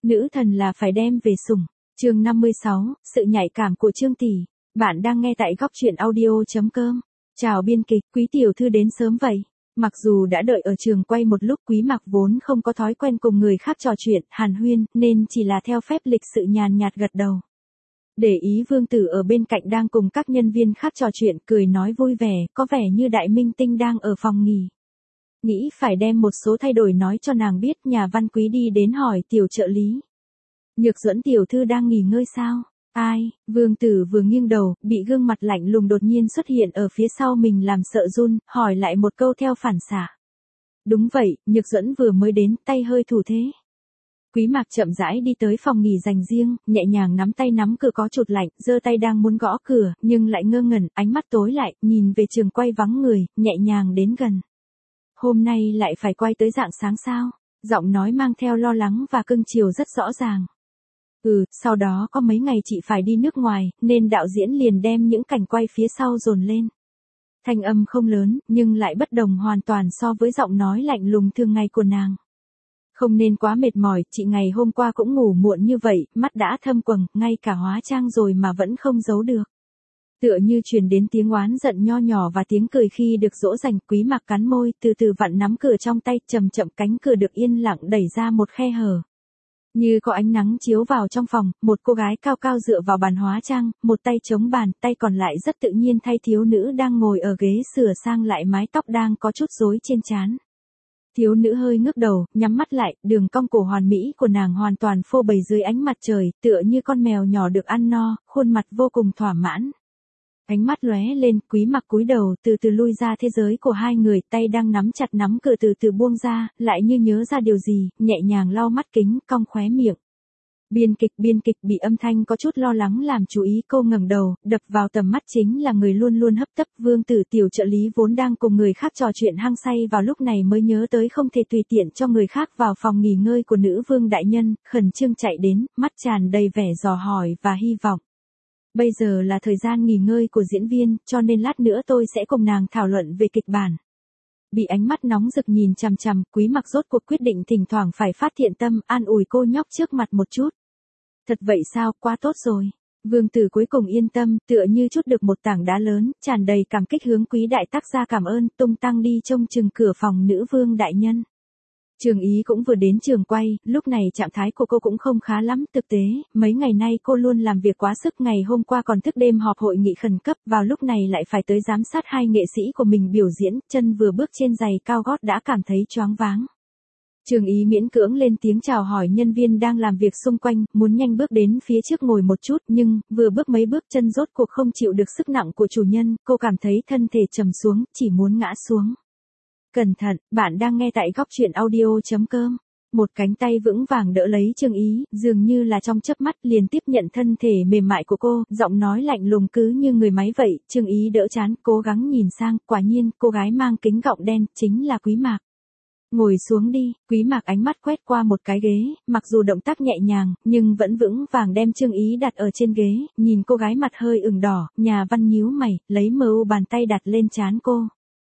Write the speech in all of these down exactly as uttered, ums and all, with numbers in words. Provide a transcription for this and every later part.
Nữ thần là phải đem về sủng. Chương năm mươi sáu, sự nhạy cảm của Trương tỷ. Bạn đang nghe tại góc truyện audio chấm com. Chào biên kịch, Quý tiểu thư đến sớm vậy. Mặc dù đã đợi ở trường quay một lúc, Quý Mặc vốn không có thói quen cùng người khác trò chuyện, hàn huyên, nên chỉ là theo phép lịch sự nhàn nhạt gật đầu. Để ý Vương Tử ở bên cạnh đang cùng các nhân viên khác trò chuyện, cười nói vui vẻ, có vẻ như đại minh tinh đang ở phòng nghỉ. Nghĩ phải đem một số thay đổi nói cho nàng biết, nhà văn Quý đi đến hỏi tiểu trợ lý. Nhược Duẫn tiểu thư đang nghỉ ngơi sao? Ai? Vương Tử vừa nghiêng đầu, bị gương mặt lạnh lùng đột nhiên xuất hiện ở phía sau mình làm sợ run, hỏi lại một câu theo phản xạ. Đúng vậy, Nhược Duẫn vừa mới đến, tay hơi thủ thế. Quý Mạc chậm rãi đi tới phòng nghỉ dành riêng, nhẹ nhàng nắm tay nắm cửa có chút lạnh, giơ tay đang muốn gõ cửa, nhưng lại ngơ ngẩn, ánh mắt tối lại, nhìn về trường quay vắng người, nhẹ nhàng đến gần. Hôm nay lại phải quay tới rạng sáng sao? Giọng nói mang theo lo lắng và cưng chiều rất rõ ràng. Ừ, sau đó có mấy ngày chị phải đi nước ngoài, nên đạo diễn liền đem những cảnh quay phía sau dồn lên. Thanh âm không lớn, nhưng lại bất đồng hoàn toàn so với giọng nói lạnh lùng thường ngày của nàng. Không nên quá mệt mỏi, chị ngày hôm qua cũng ngủ muộn như vậy, mắt đã thâm quầng, ngay cả hóa trang rồi mà vẫn không giấu được. Tựa như truyền đến tiếng oán giận nho nhỏ và tiếng cười khi được dỗ dành. Quý Mặc cắn môi, từ từ vặn nắm cửa trong tay, chậm chậm cánh cửa được yên lặng đẩy ra một khe hở. Như có ánh nắng chiếu vào trong phòng, một cô gái cao cao dựa vào bàn hóa trang, một tay chống bàn, tay còn lại rất tự nhiên thay thiếu nữ đang ngồi ở ghế sửa sang lại mái tóc đang có chút rối trên trán. Thiếu nữ hơi ngước đầu, nhắm mắt lại, đường cong cổ hoàn mỹ của nàng hoàn toàn phô bày dưới ánh mặt trời, tựa như con mèo nhỏ được ăn no, khuôn mặt vô cùng thỏa mãn. Ánh mắt lóe lên, Quý Mặc cúi đầu, từ từ lui ra thế giới của hai người, tay đang nắm chặt nắm cửa từ từ buông ra, lại như nhớ ra điều gì, nhẹ nhàng lau mắt kính, cong khóe miệng. Biên kịch biên kịch bị âm thanh có chút lo lắng làm chú ý, cô ngẩng đầu, đập vào tầm mắt chính là người luôn luôn hấp tấp. Vương Tử tiểu trợ lý vốn đang cùng người khác trò chuyện hăng say vào lúc này mới nhớ tới không thể tùy tiện cho người khác vào phòng nghỉ ngơi của nữ vương đại nhân, khẩn trương chạy đến, mắt tràn đầy vẻ dò hỏi và hy vọng. Bây giờ là thời gian nghỉ ngơi của diễn viên, cho nên lát nữa tôi sẽ cùng nàng thảo luận về kịch bản. Bị ánh mắt nóng rực nhìn chằm chằm, Quý Mặc rốt cuộc quyết định thỉnh thoảng phải phát thiện tâm, an ủi cô nhóc trước mặt một chút. Thật vậy sao, quá tốt rồi. Vương Tử cuối cùng yên tâm, tựa như chút được một tảng đá lớn, tràn đầy cảm kích hướng Quý đại tác gia cảm ơn, tung tăng đi trông chừng cửa phòng nữ vương đại nhân. Trường Ý cũng vừa đến trường quay, lúc này trạng thái của cô cũng không khá lắm, thực tế, mấy ngày nay cô luôn làm việc quá sức, ngày hôm qua còn thức đêm họp hội nghị khẩn cấp, vào lúc này lại phải tới giám sát hai nghệ sĩ của mình biểu diễn, chân vừa bước trên giày cao gót đã cảm thấy choáng váng. Trường Ý miễn cưỡng lên tiếng chào hỏi nhân viên đang làm việc xung quanh, muốn nhanh bước đến phía trước ngồi một chút, nhưng, vừa bước mấy bước chân rốt cuộc không chịu được sức nặng của chủ nhân, cô cảm thấy thân thể trầm xuống, chỉ muốn ngã xuống. Cẩn thận, bạn đang nghe tại góc truyện audio chấm com. Một cánh tay vững vàng đỡ lấy Trương Ý, dường như là trong chớp mắt liền tiếp nhận thân thể mềm mại của cô, giọng nói lạnh lùng cứ như người máy vậy. Trương Ý đỡ chán, cố gắng nhìn sang, quả nhiên, cô gái mang kính gọng đen, chính là Quý Mạc. Ngồi xuống đi. Quý Mạc ánh mắt quét qua một cái ghế, mặc dù động tác nhẹ nhàng, nhưng vẫn vững vàng đem Trương Ý đặt ở trên ghế, nhìn cô gái mặt hơi ửng đỏ, nhà văn nhíu mày, lấy mờ u bàn tay đặt lên trán cô.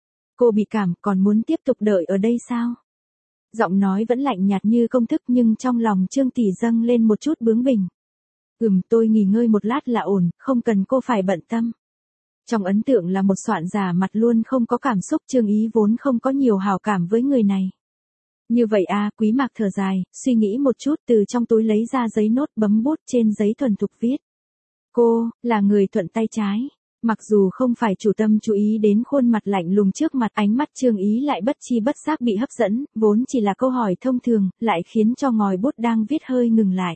Cô bị cảm, còn muốn tiếp tục đợi ở đây sao? Giọng nói vẫn lạnh nhạt như công thức, nhưng trong lòng Trương tỷ dâng lên một chút bướng bỉnh. Ừm, tôi nghỉ ngơi một lát là ổn, không cần cô phải bận tâm. Trong ấn tượng là một soạn giả mặt luôn không có cảm xúc, Trương Ý vốn không có nhiều hảo cảm với người này. Như vậy à, Quý Mạc thở dài, suy nghĩ một chút, từ trong túi lấy ra giấy nốt, bấm bút trên giấy thuần thục viết. Cô, là người thuận tay trái. Mặc dù không phải chủ tâm chú ý đến khuôn mặt lạnh lùng trước mặt, ánh mắt Trương Ý lại bất chi bất giác bị hấp dẫn, vốn chỉ là câu hỏi thông thường, lại khiến cho ngòi bút đang viết hơi ngừng lại.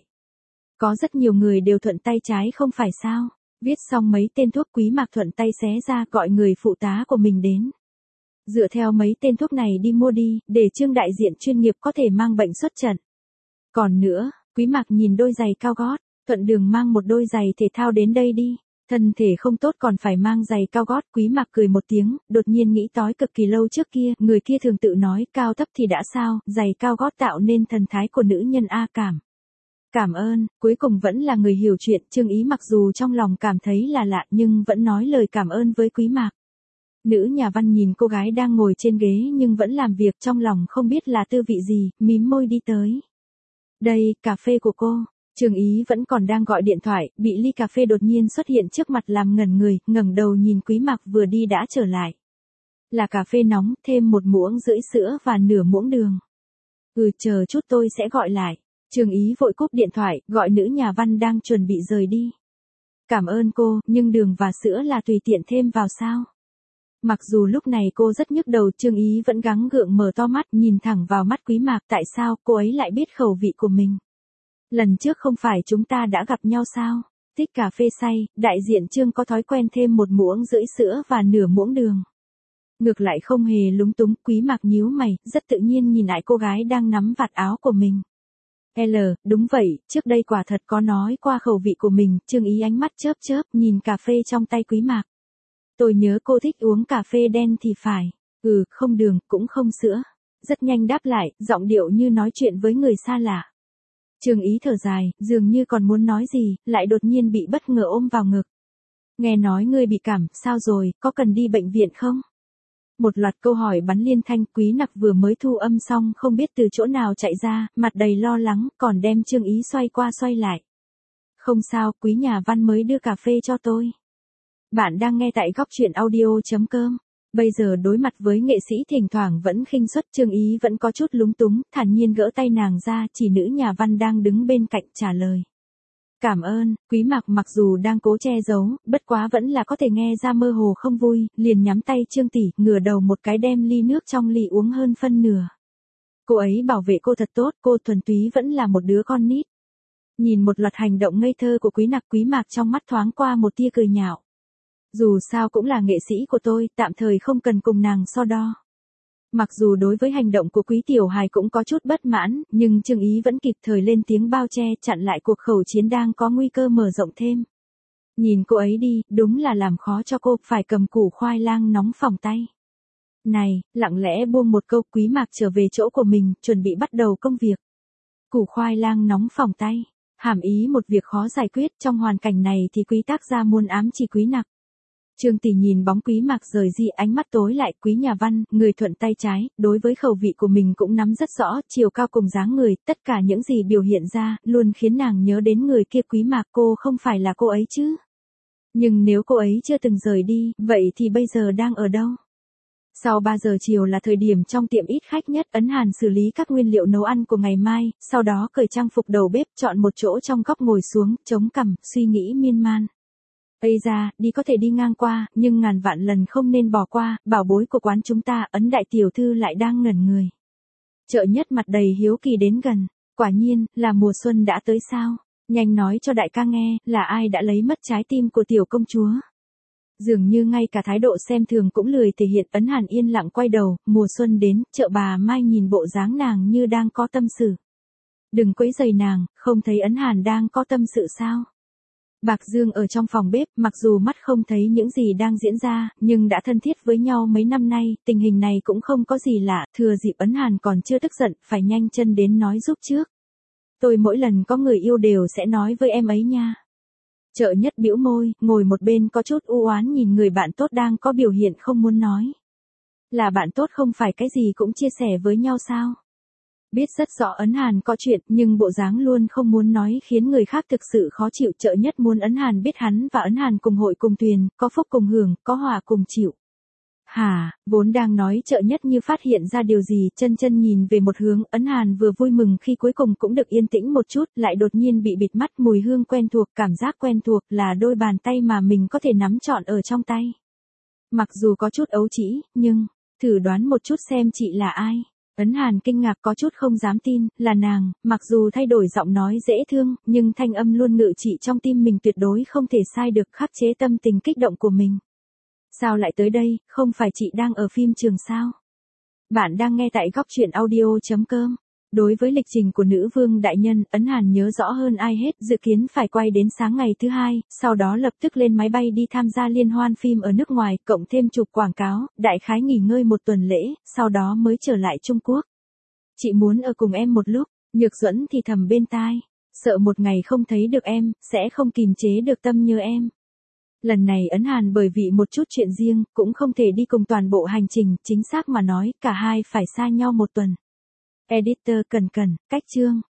Có rất nhiều người đều thuận tay trái không phải sao? Viết xong mấy tên thuốc, Quý Mạc thuận tay xé ra, gọi người phụ tá của mình đến. Dựa theo mấy tên thuốc này đi mua đi, để Trương đại diện chuyên nghiệp có thể mang bệnh xuất trận. Còn nữa, Quý Mạc nhìn đôi giày cao gót, thuận đường mang một đôi giày thể thao đến đây đi. Thân thể không tốt còn phải mang giày cao gót. Quý Mạc cười một tiếng, đột nhiên nghĩ tới cực kỳ lâu trước kia, người kia thường tự nói, cao thấp thì đã sao, giày cao gót tạo nên thần thái của nữ nhân a cảm. Cảm ơn, cuối cùng vẫn là người hiểu chuyện, Trương Ý mặc dù trong lòng cảm thấy là lạ nhưng vẫn nói lời cảm ơn với Quý Mạc. Nữ nhà văn nhìn cô gái đang ngồi trên ghế nhưng vẫn làm việc, trong lòng không biết là tư vị gì, mím môi đi tới. Đây, cà phê của cô. Trương Ý vẫn còn đang gọi điện thoại, bị ly cà phê đột nhiên xuất hiện trước mặt làm ngẩn người, ngẩng đầu nhìn Quý Mặc vừa đi đã trở lại. Là cà phê nóng, thêm một muỗng rưỡi sữa và nửa muỗng đường. Ừ, chờ chút tôi sẽ gọi lại. Trương Ý vội cúp điện thoại, gọi nữ nhà văn đang chuẩn bị rời đi. Cảm ơn cô, nhưng đường và sữa là tùy tiện thêm vào sao? Mặc dù lúc này cô rất nhức đầu, Trương Ý vẫn gắng gượng mở to mắt, nhìn thẳng vào mắt Quý Mạc, tại sao cô ấy lại biết khẩu vị của mình? Lần trước không phải chúng ta đã gặp nhau sao? Thích cà phê say, đại diện Trương có thói quen thêm một muỗng rưỡi sữa và nửa muỗng đường. Ngược lại không hề lúng túng, Quý Mạc nhíu mày, rất tự nhiên nhìn lại cô gái đang nắm vạt áo của mình. L, đúng vậy, trước đây quả thật có nói qua khẩu vị của mình, Trương Ý ánh mắt chớp chớp, nhìn cà phê trong tay Quý Mạc. Tôi nhớ cô thích uống cà phê đen thì phải. Ừ, không đường, cũng không sữa. Rất nhanh đáp lại, giọng điệu như nói chuyện với người xa lạ. Trương Ý thở dài, dường như còn muốn nói gì, lại đột nhiên bị bất ngờ ôm vào ngực. Nghe nói ngươi bị cảm, sao rồi, có cần đi bệnh viện không? Một loạt câu hỏi bắn liên thanh, Quý Nặc vừa mới thu âm xong không biết từ chỗ nào chạy ra, mặt đầy lo lắng, còn đem Trương Ý xoay qua xoay lại. Không sao, Quý nhà văn mới đưa cà phê cho tôi. Bạn đang nghe tại góc truyện audio chấm com. Bây giờ đối mặt với nghệ sĩ thỉnh thoảng vẫn khinh suất, Trương Ý vẫn có chút lúng túng, thản nhiên gỡ tay nàng ra, chỉ nữ nhà văn đang đứng bên cạnh trả lời. Cảm ơn, Quý Mạc mặc dù đang cố che giấu, bất quá vẫn là có thể nghe ra mơ hồ không vui, liền nhắm tay Trương tỷ, ngửa đầu một cái đem ly nước trong ly uống hơn phân nửa. Cô ấy bảo vệ cô thật tốt, cô thuần túy vẫn là một đứa con nít. Nhìn một loạt hành động ngây thơ của Quý Nặc, Quý Mạc trong mắt thoáng qua một tia cười nhạo. Dù sao cũng là nghệ sĩ của tôi, tạm thời không cần cùng nàng so đo. Mặc dù đối với hành động của Quý Tiểu Hài cũng có chút bất mãn, nhưng Trương Ý vẫn kịp thời lên tiếng bao che, chặn lại cuộc khẩu chiến đang có nguy cơ mở rộng thêm. Nhìn cô ấy đi, đúng là làm khó cho cô, phải cầm củ khoai lang nóng phỏng tay. Này, lặng lẽ buông một câu, Quý Mạc trở về chỗ của mình, chuẩn bị bắt đầu công việc. Củ khoai lang nóng phỏng tay, hàm ý một việc khó giải quyết, trong hoàn cảnh này thì Quý tác gia muốn ám chỉ Quý Nặc. Trương tỷ nhìn bóng Quý Mạc rời đi, ánh mắt tối lại, Quý nhà văn, người thuận tay trái, đối với khẩu vị của mình cũng nắm rất rõ, chiều cao cùng dáng người, tất cả những gì biểu hiện ra, luôn khiến nàng nhớ đến người kia. Quý Mạc, cô không phải là cô ấy chứ? Nhưng nếu cô ấy chưa từng rời đi, vậy thì bây giờ đang ở đâu? Sau ba giờ chiều là thời điểm trong tiệm ít khách nhất, Ấn Hàn xử lý các nguyên liệu nấu ăn của ngày mai, sau đó cởi trang phục đầu bếp, chọn một chỗ trong góc ngồi xuống, chống cằm, suy nghĩ miên man. Ây ra, đi có thể đi ngang qua, nhưng ngàn vạn lần không nên bỏ qua, bảo bối của quán chúng ta, Ấn đại tiểu thư lại đang ngẩn người. Chợ Nhất mặt đầy hiếu kỳ đến gần, quả nhiên, là mùa xuân đã tới sao? Nhanh nói cho đại ca nghe, là ai đã lấy mất trái tim của tiểu công chúa? Dường như ngay cả thái độ xem thường cũng lười thể hiện. Ấn Hàn yên lặng quay đầu, mùa xuân đến, chợ bà Mai nhìn bộ dáng nàng như đang có tâm sự. Đừng quấy rầy nàng, không thấy Ấn Hàn đang có tâm sự sao? Bạc Dương ở trong phòng bếp, mặc dù mắt không thấy những gì đang diễn ra, nhưng đã thân thiết với nhau mấy năm nay, tình hình này cũng không có gì lạ, thừa dịp Ấn Hàn còn chưa tức giận, phải nhanh chân đến nói giúp trước. Tôi mỗi lần có người yêu đều sẽ nói với em ấy nha. Chợ Nhất bĩu môi, ngồi một bên có chút u oán nhìn người bạn tốt đang có biểu hiện không muốn nói. Là bạn tốt không phải cái gì cũng chia sẻ với nhau sao? Biết rất rõ Ấn Hàn có chuyện, nhưng bộ dáng luôn không muốn nói khiến người khác thực sự khó chịu. Chợ Nhất muốn Ấn Hàn biết hắn và Ấn Hàn cùng hội cùng thuyền, có phúc cùng hưởng, có hòa cùng chịu. Hả, vốn đang nói Chợ Nhất như phát hiện ra điều gì, chân chân nhìn về một hướng, Ấn Hàn vừa vui mừng khi cuối cùng cũng được yên tĩnh một chút, lại đột nhiên bị bịt mắt. Mùi hương quen thuộc, cảm giác quen thuộc, là đôi bàn tay mà mình có thể nắm trọn ở trong tay. Mặc dù có chút ấu trĩ, nhưng, thử đoán một chút xem chị là ai. Ấn Hàn kinh ngạc có chút không dám tin, là nàng, mặc dù thay đổi giọng nói dễ thương, nhưng thanh âm luôn ngự trị trong tim mình, tuyệt đối không thể sai được, khắc chế tâm tình kích động của mình. Sao lại tới đây, không phải chị đang ở phim trường sao? Bạn đang nghe tại góc truyện audio chấm com. Đối với lịch trình của nữ vương đại nhân, Ấn Hàn nhớ rõ hơn ai hết, dự kiến phải quay đến sáng ngày thứ hai, sau đó lập tức lên máy bay đi tham gia liên hoan phim ở nước ngoài, cộng thêm chụp quảng cáo, đại khái nghỉ ngơi một tuần lễ, sau đó mới trở lại Trung Quốc. Chị muốn ở cùng em một lúc, Nhược Duẫn thì thầm bên tai, sợ một ngày không thấy được em, sẽ không kìm chế được tâm nhớ em. Lần này Ấn Hàn bởi vì một chút chuyện riêng, cũng không thể đi cùng toàn bộ hành trình, chính xác mà nói, cả hai phải xa nhau một tuần. Editor cần cần, cách chương.